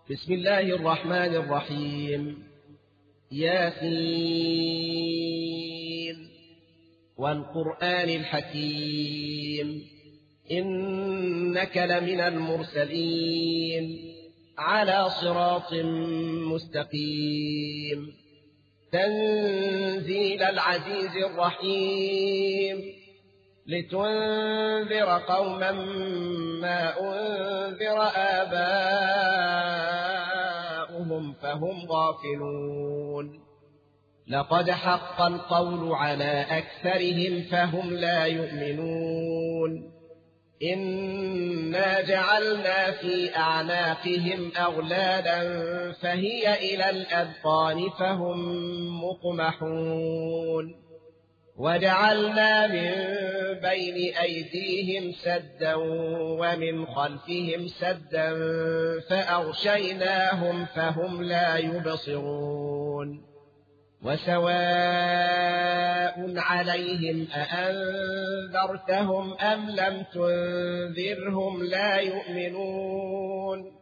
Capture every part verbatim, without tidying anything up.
بسم الله الرحمن الرحيم. ياسين والقرآن الحكيم إنك لمن المرسلين على صراط مستقيم تنزيل العزيز الرحيم لتنذر قوما ما أنذر آباؤهم فهم غافلون. لقد حق القول على أكثرهم فهم لا يؤمنون. إنا جعلنا في أعناقهم أغلالا فهي إلى الأذقان فهم مقمحون. وجعلنا من بين أيديهم سدا ومن خلفهم سدا فأغشيناهم فهم لا يبصرون. وسواء عليهم أأنذرتهم أم لم تنذرهم لا يؤمنون.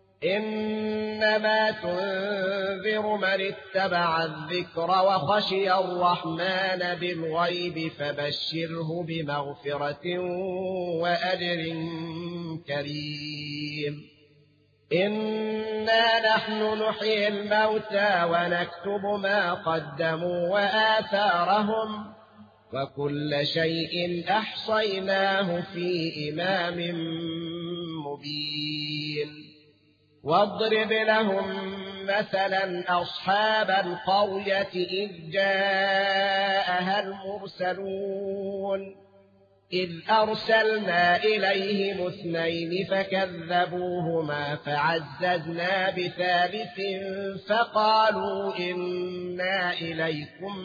إنما تنذر من اتبع الذكر وخشي الرحمن بالغيب فبشره بمغفرة وأجر كريم. إنا نحن نحيي الموتى ونكتب ما قدموا وآثارهم وكل شيء أحصيناه في إمام مبين. واضرب لهم مثلا أصحاب القرية إذ جاءها المرسلون إذ أرسلنا إليهم اثنين فكذبوهما فعززنا بثالث فقالوا إنا إليكم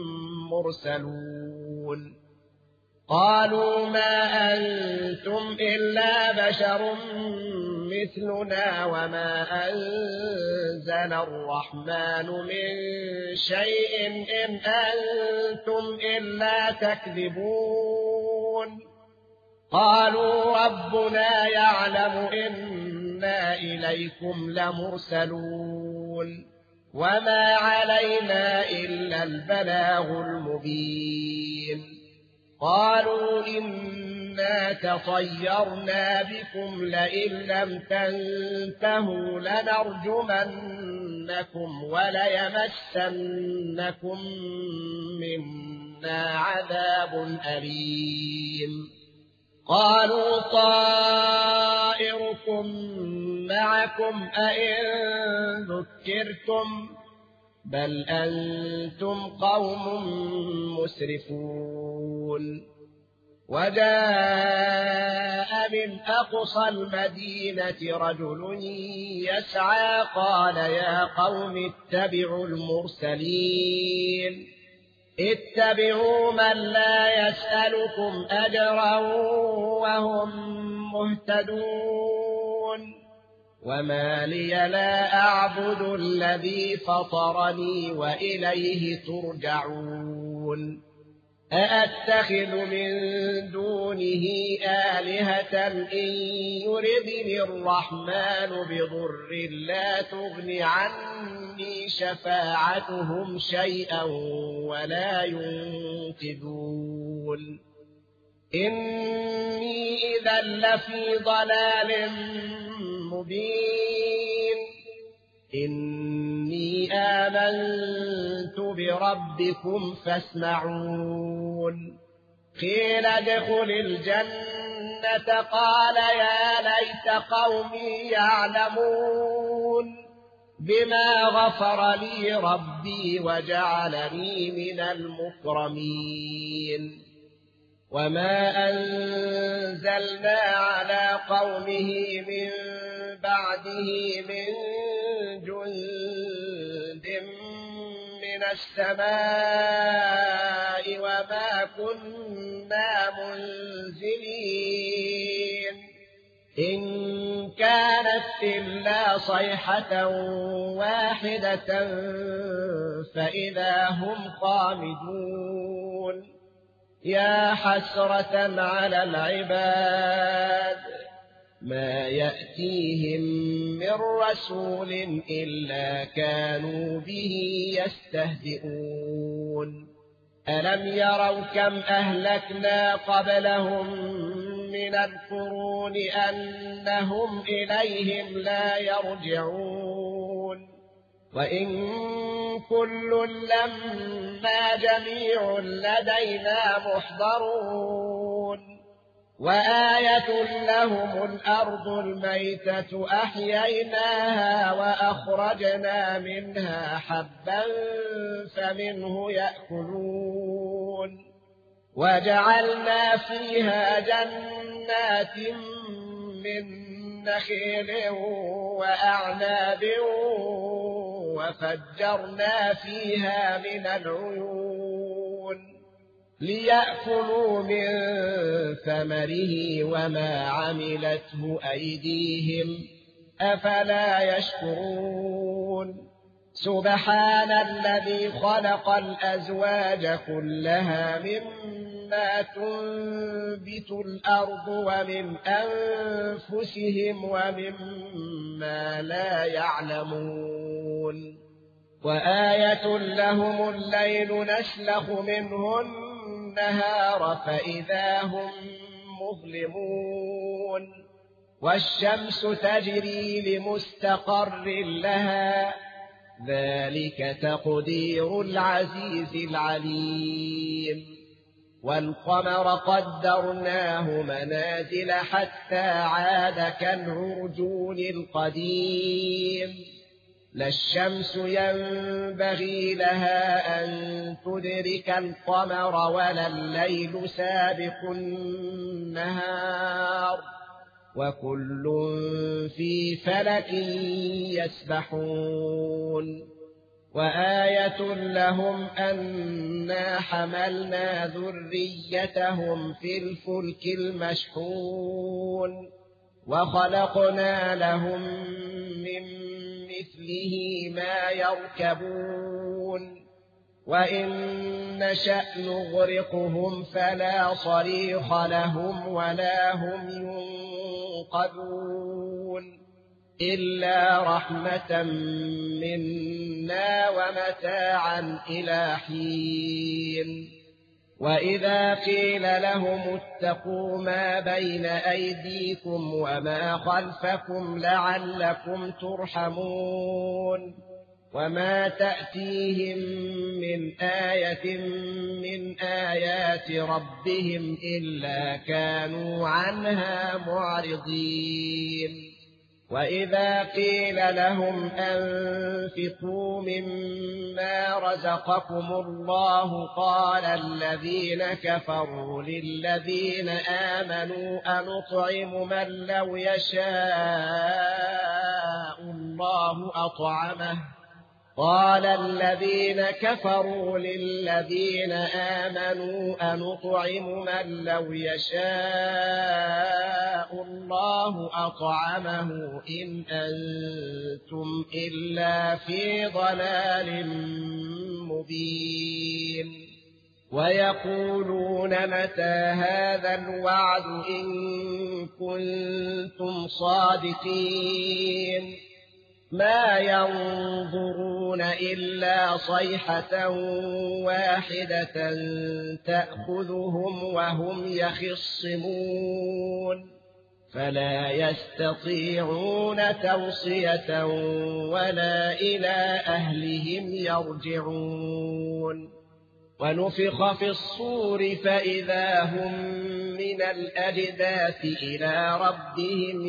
مرسلون. قالوا ما أنتم إلا بشر مثلنا وما أنزل الرحمن من شيء إن أنتم إلا تكذبون. قالوا ربنا يعلم إنا إليكم لمرسلون وما علينا إلا البلاغ المبين. قالوا إنا تطيرنا بكم لئن لم تنتهوا لنرجمنكم وليمسنكم منا عذاب أليم. قالوا طائركم معكم أئن ذكرتم بل أنتم قوم مسرفون. وجاء من أقصى المدينة رجل يسعى قال يا قوم اتبعوا المرسلين اتبعوا من لا يسألكم أجرا وهم مهتدون. وما لي لا أعبد الذي فطرني وإليه ترجعون. أأتخذ من دونه آلهة إن يردني الرحمن بضر لا تغن عني شفاعتهم شيئا ولا ينقذون. إني إذا لفي ضلال مبين. إني آمنت بربكم فاسمعون. قيل ادخل الجنة قال يا ليت قومي يعلمون بما غفر لي ربي وجعلني من المكرمين. وما أنزلنا على قومه من بعده من جند من السماء وما كنا منزلين. إن كانت إلا صيحة واحدة فإذا هم خامدون. يا حسرة على العباد ما يأتيهم من رسول إلا كانوا به يستهزئون ألم يروا كم أهلكنا قبلهم من القرون أنهم إليهم لا يرجعون وإن كل لما جميع لدينا محضرون وآية لهم الأرض الميتة أحييناها وأخرجنا منها حبا فمنه يأكلون وجعلنا فيها جنات من نخيل وأعناب وفجرنا فيها من العيون ليأكلوا من ثمره وما عملته أيديهم أفلا يشكرون سبحان الذي خلق الأزواج كلها مما تنبت الأرض ومن أنفسهم ومما لا يعلمون وآية لهم الليل نسلخ منه النهار فإذا هم مظلمون والشمس تجري لمستقر لها ذلك تقدير العزيز العليم والقمر قدرناه منازل حتى عاد كالعرجون القديم لا الشمس ينبغي لها أن تدرك القمر ولا الليل سابق النهار وكل في فلك يسبحون وآية لهم أنا حملنا ذريتهم في الفلك المشحون وخلقنا لهم من مثله ما يركبون وإن نشأ نغرقهم فلا صريخ لهم ولا هم ينقذون إلا رحمة منا ومتاعا إلى حين وإذا قيل لهم اتقوا ما بين أيديكم وما خلفكم لعلكم ترحمون وما تأتيهم من آية من آيات ربهم إلا كانوا عنها معرضين وإذا قيل لهم أنفقوا مما رزقكم الله قال الذين كفروا للذين آمنوا أنطعم من لو يشاء الله أطعمه قال الذين كفروا للذين آمنوا أنطعم من لو يشاء الله أطعمه إن أنتم إلا في ضلال مبين ويقولون متى هذا الوعد إن كنتم صادقين ما ينظرون إلا صيحة واحدة تأخذهم وهم يخصمون فلا يستطيعون توصية ولا إلى أهلهم يرجعون ونفخ في الصور فإذا هم من الأجداث إلى ربهم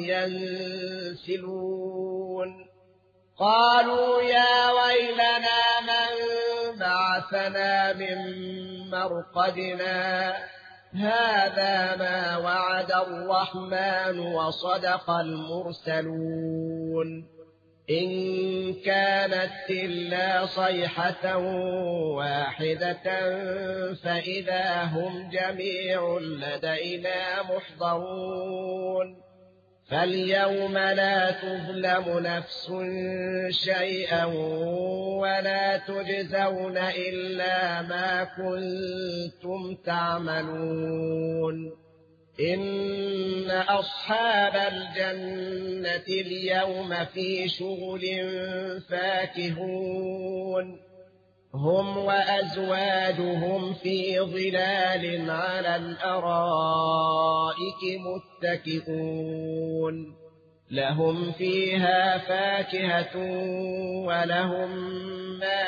ينسلون قالوا يا ويلنا من بعثنا من مرقدنا هذا ما وعد الرحمن وصدق المرسلون إن كانت إلا صيحة واحدة فإذا هم جميع لدينا محضرون فاليوم لا تظلم نفس شيئا ولا تجزون إلا ما كنتم تعملون إن أصحاب الجنة اليوم في شغل فاكهون هم وأزواجهم في ظلال على الأرائك متكئون لهم فيها فاكهة ولهم ما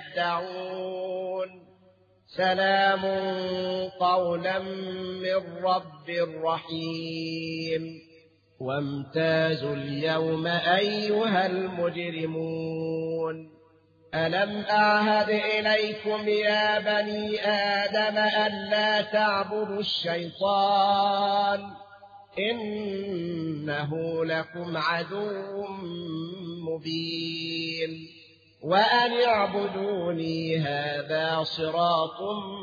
يدعون سلام قولا من رب رحيم وامتازوا اليوم أيها المجرمون ألم أعهد إليكم يا بني آدم ألا تعبدوا الشيطان إنه لكم عدو مبين وأن اعبدوني هذا صراط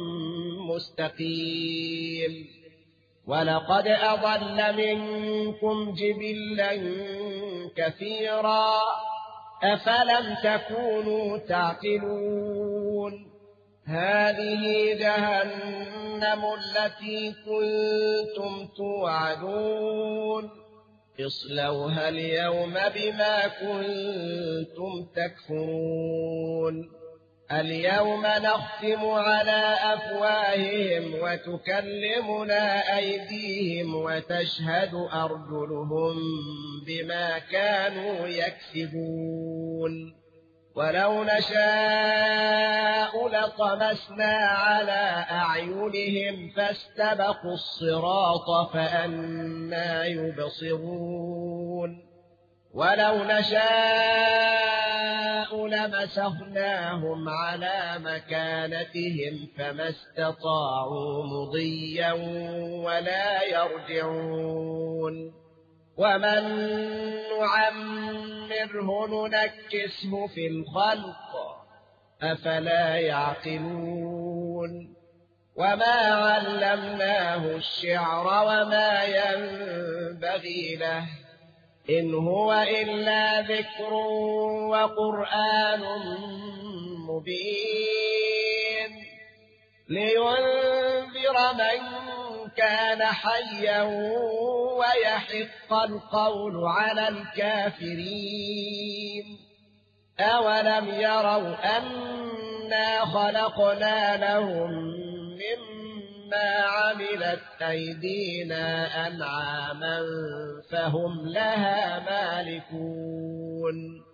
مستقيم ولقد أضل منكم جبلا كثيرا أفلم تكونوا تعقلون هذه جهنم التي كنتم توعدون اصلوها اليوم بما كنتم تكفرون اليوم نختم على أفواههم وتكلمنا أيديهم وتشهد أرجلهم بما كانوا يكسبون ولو نشاء لطمسنا على أعينهم فاستبقوا الصراط فأنى يبصرون ولو نشاء لمسخناهم على مكانتهم فما استطاعوا مضيا ولا يرجعون ومن نعمره ننكسه في الخلق أفلا يعقلون وما علمناه الشعر وما ينبغي له إن هو إلا ذكر وقرآن مبين لينذر من كان حيا ويحق القول على الكافرين أولم يروا أنا خلقنا لهم مما عملت أيدينا أنعاما فهم لها مالكون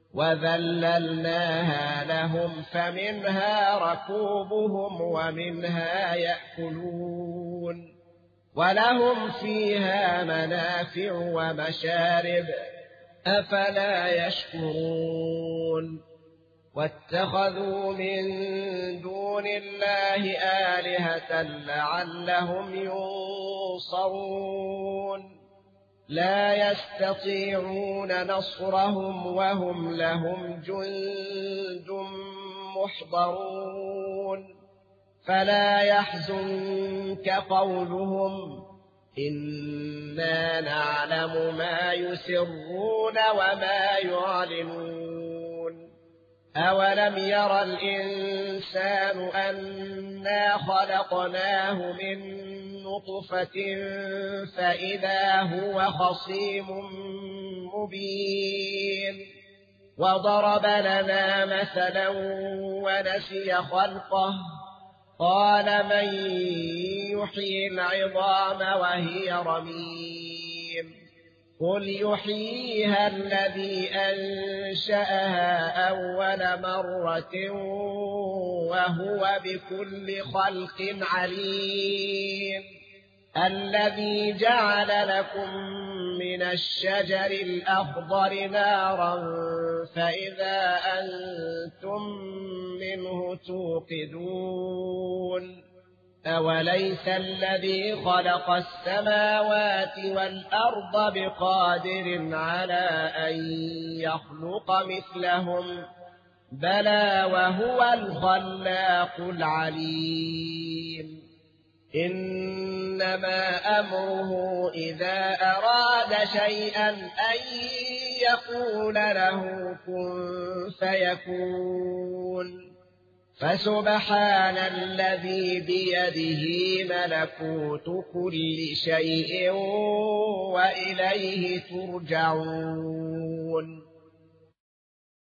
وذللناها لهم فمنها ركوبهم ومنها يأكلون ولهم فيها منافع ومشارب أفلا يشكرون واتخذوا من دون الله آلهة لعلهم ينصرون لا يستطيعون نصرهم وهم لهم جند محضرون فلا يحزنك قولهم إنا نعلم ما يسرون وما يعلنون أولم يرى الإنسان أنا خلقناه من نطفة فإذا هو خصيم مبين وضرب لنا مثلا ونسي خلقه قال من يحيي العظام وهي رميم قل يحييها الذي أنشأها أول مرة وهو بكل خلق عليم الذي جعل لكم من الشجر الأخضر نارا فإذا أنتم منه توقدون أوليس الذي خلق السماوات والأرض بقادر على أن يخلق مثلهم بلى وهو الخلاق العليم إنما أمره إذا أراد شيئا أن يقول له كن فيكون فسبحان الذي بيده ملكوت كل شيء وإليه ترجعون